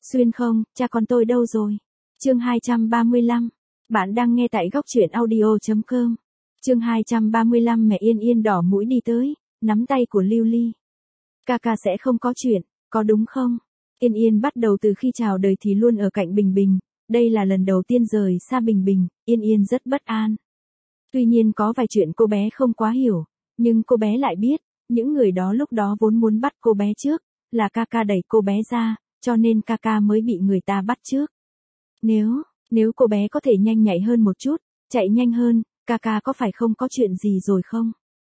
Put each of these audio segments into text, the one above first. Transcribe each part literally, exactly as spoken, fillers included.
Xuyên không, cha con tôi đâu rồi? Chương hai trăm ba mươi lăm. Bạn đang nghe tại góc truyện audio chấm com. Chương hai trăm ba mươi lăm mẹ Yên Yên đỏ mũi đi tới, nắm tay của Lưu Ly. Ca ca sẽ không có chuyện, có đúng không? Yên Yên bắt đầu từ khi chào đời thì luôn ở cạnh Bình Bình, đây là lần đầu tiên rời xa Bình Bình, Yên Yên rất bất an. Tuy nhiên có vài chuyện cô bé không quá hiểu, nhưng cô bé lại biết, những người đó lúc đó vốn muốn bắt cô bé trước, là ca ca đẩy cô bé ra, cho nên ca ca mới bị người ta bắt trước. Nếu, nếu cô bé có thể nhanh nhạy hơn một chút, chạy nhanh hơn, ca ca có phải không có chuyện gì rồi không?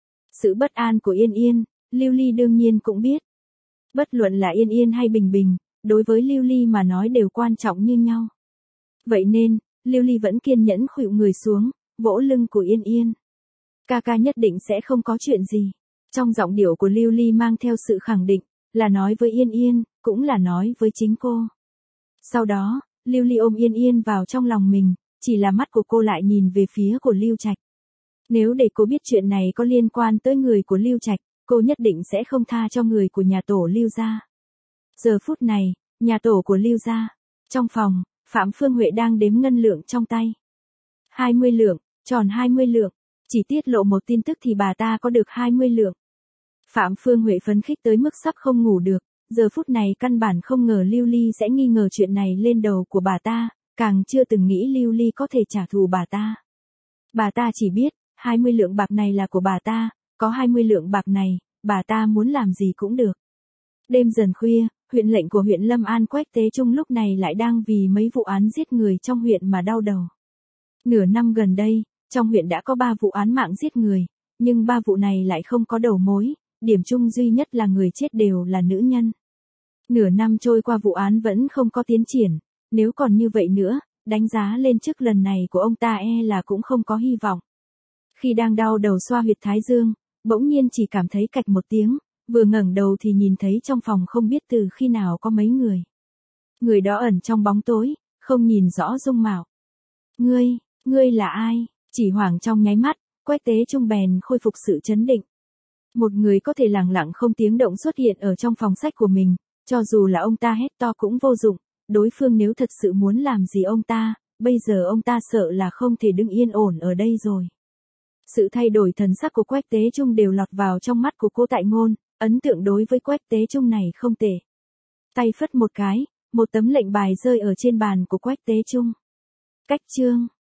Sự bất an của Yên Yên, Lưu Ly đương nhiên cũng biết. Bất luận là Yên Yên hay Bình Bình, đối với Lưu Ly mà nói đều quan trọng như nhau. Vậy nên, Lưu Ly vẫn kiên nhẫn khuỵu người xuống, vỗ lưng của Yên Yên. Ca ca nhất định sẽ không có chuyện gì. Trong giọng điệu của Lưu Ly mang theo sự khẳng định, là nói với Yên Yên, cũng là nói với chính cô. Sau đó, Lưu Ly ôm Yên Yên vào trong lòng mình, chỉ là mắt của cô lại nhìn về phía của Lưu Trạch. Nếu để cô biết chuyện này có liên quan tới người của Lưu Trạch, cô nhất định sẽ không tha cho người của nhà tổ Lưu gia. Giờ phút này, nhà tổ của Lưu gia. Trong phòng, Phạm Phương Huệ đang đếm ngân lượng trong tay. hai mươi lượng, tròn hai mươi lượng. Chỉ tiết lộ một tin tức thì bà ta có được hai mươi lượng. Phạm Phương Huệ phấn khích tới mức sắp không ngủ được, giờ phút này căn bản không ngờ Lưu Ly sẽ nghi ngờ chuyện này lên đầu của bà ta, càng chưa từng nghĩ Lưu Ly có thể trả thù bà ta. Bà ta chỉ biết, hai mươi lượng bạc này là của bà ta, có hai mươi lượng bạc này, bà ta muốn làm gì cũng được. Đêm dần khuya, huyện lệnh của huyện Lâm An Quách Tế Trung lúc này lại đang vì mấy vụ án giết người trong huyện mà đau đầu. Nửa năm gần đây, trong huyện đã có ba vụ án mạng giết người, nhưng ba vụ này lại không có đầu mối, điểm chung duy nhất là người chết đều là nữ nhân. Nửa năm trôi qua vụ án vẫn không có tiến triển, nếu còn như vậy nữa, đánh giá lên chức lần này của ông ta e là cũng không có hy vọng. Khi đang đau đầu xoa huyệt thái dương, bỗng nhiên chỉ cảm thấy cạch một tiếng, vừa ngẩng đầu thì nhìn thấy trong phòng không biết từ khi nào có mấy người. Người đó ẩn trong bóng tối, không nhìn rõ dung mạo. Ngươi, ngươi là ai? Chỉ hoảng trong nháy mắt, Quách Tế Trung bèn khôi phục sự chấn định. Một người có thể lặng lặng không tiếng động xuất hiện ở trong phòng sách của mình, cho dù là ông ta hét to cũng vô dụng, đối phương nếu thật sự muốn làm gì ông ta, bây giờ ông ta sợ là không thể đứng yên ổn ở đây rồi. Sự thay đổi thần sắc của Quách Tế Trung đều lọt vào trong mắt của cô Tại Ngôn, ấn tượng đối với Quách Tế Trung này không tệ. Tay phất một cái, một tấm lệnh bài rơi ở trên bàn của Quách Tế Trung. Cách chương.